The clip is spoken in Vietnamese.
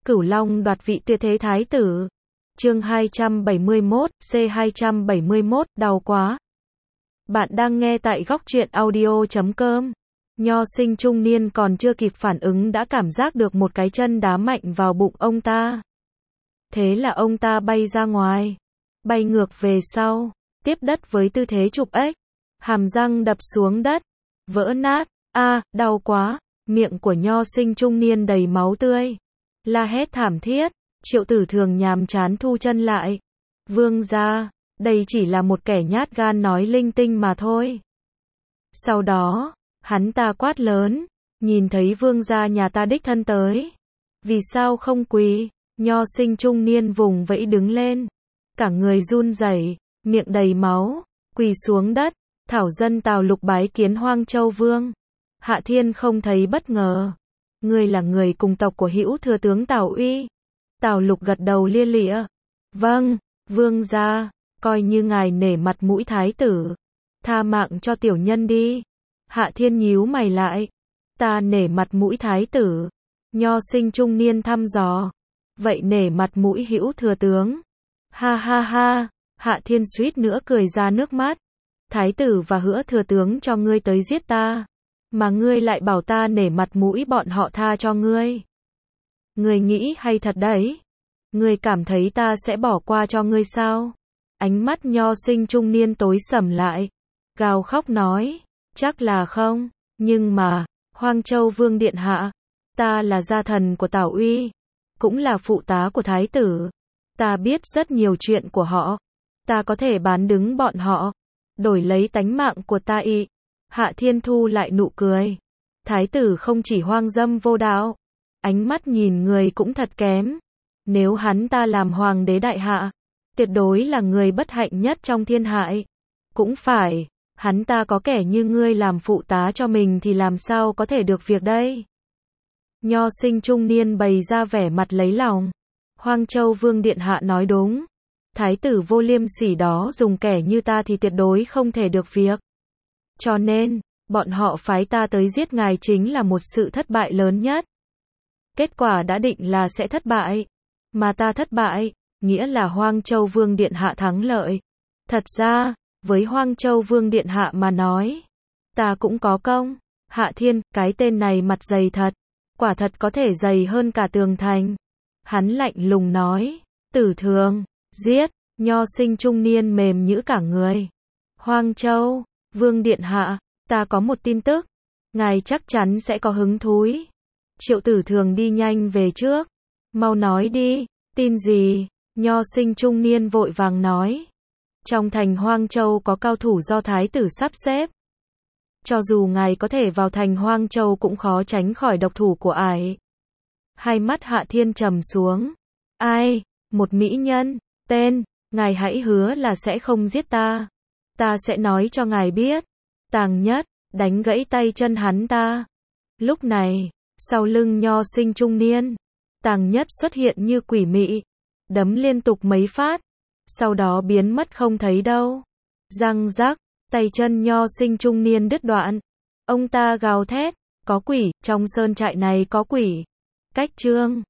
Cửu Long đoạt vị tuyệt thế thái tử. Chương 271, C271, đau quá. Bạn đang nghe tại góc truyện audio.com. Nho sinh trung niên còn chưa kịp phản ứng đã cảm giác được một cái chân đá mạnh vào bụng ông ta. Thế là ông ta bay ra ngoài, bay ngược về sau, tiếp đất với tư thế chụp ếch, hàm răng đập xuống đất, vỡ nát. Đau quá. Miệng của nho sinh trung niên đầy máu tươi, la hét thảm thiết. Triệu Tử Thường nhàm chán thu chân lại. Vương gia, đây chỉ là một kẻ nhát gan nói linh tinh mà thôi. Sau đó, hắn ta quát lớn, nhìn thấy vương gia nhà ta đích thân tới, vì sao không quỳ? Nho sinh trung niên vùng vẫy đứng lên, cả người run rẩy, miệng đầy máu, quỳ xuống đất. Thảo dân Tào Lục bái kiến Hoang Châu Vương. Hạ Thiên không thấy bất ngờ. Ngươi là người cùng tộc của Hữu thừa tướng Tào Uy. Tào Lục gật đầu lia lịa. Vâng, vương gia, coi như ngài nể mặt mũi thái tử, tha mạng cho tiểu nhân đi. Hạ Thiên nhíu mày lại. Ta nể mặt mũi thái tử? Nho sinh trung niên thăm dò. Vậy nể mặt mũi Hữu thừa tướng? Ha ha ha. Hạ Thiên suýt nữa cười ra nước mắt. Thái tử và Hữu thừa tướng cho ngươi tới giết ta, mà ngươi lại bảo ta nể mặt mũi bọn họ tha cho ngươi. Ngươi nghĩ hay thật đấy. Ngươi cảm thấy ta sẽ bỏ qua cho ngươi sao? Ánh mắt nho sinh trung niên tối sầm lại, gào khóc nói, chắc là không, nhưng mà, Hoang Châu Vương điện hạ, ta là gia thần của Tào Uy, cũng là phụ tá của thái tử. Ta biết rất nhiều chuyện của họ, ta có thể bán đứng bọn họ, đổi lấy tánh mạng của ta y. Hạ Thiên thu lại nụ cười. Thái tử không chỉ hoang dâm vô đạo, ánh mắt nhìn người cũng thật kém. Nếu hắn ta làm hoàng đế đại hạ, tuyệt đối là người bất hạnh nhất trong thiên hạ. Cũng phải, hắn ta có kẻ như ngươi làm phụ tá cho mình thì làm sao có thể được việc đây? Nho sinh trung niên bày ra vẻ mặt lấy lòng. Hoang Châu Vương điện hạ nói đúng. Thái tử vô liêm sỉ đó dùng kẻ như ta thì tuyệt đối không thể được việc. Cho nên, bọn họ phái ta tới giết ngài chính là một sự thất bại lớn nhất. Kết quả đã định là sẽ thất bại. Mà ta thất bại, nghĩa là Hoang Châu Vương điện hạ thắng lợi. Thật ra, với Hoang Châu Vương điện hạ mà nói, ta cũng có công. Hạ Thiên, cái tên này mặt dày thật. Quả thật có thể dày hơn cả tường thành. Hắn lạnh lùng nói, Tử Thường, giết. Nho sinh trung niên mềm nhũn cả người. Hoang Châu Vương điện hạ, ta có một tin tức, ngài chắc chắn sẽ có hứng thú. Triệu Tử Thường đi nhanh về trước. Mau nói đi, tin gì? Nho sinh trung niên vội vàng nói. Trong thành Hoang Châu có cao thủ do thái tử sắp xếp. Cho dù ngài có thể vào thành Hoang Châu cũng khó tránh khỏi độc thủ của ải. Hai mắt Hạ Thiên trầm xuống. Ai? Một mỹ nhân? Tên? Ngài hãy hứa là sẽ không giết ta. Ta sẽ nói cho ngài biết. Tàng Nhất, đánh gãy tay chân hắn ta. Lúc này, sau lưng nho sinh trung niên, Tàng Nhất xuất hiện như quỷ mị, đấm liên tục mấy phát, sau đó biến mất không thấy đâu. Răng rắc, tay chân nho sinh trung niên đứt đoạn. Ông ta gào thét, có quỷ, trong sơn trại này có quỷ. Cách chương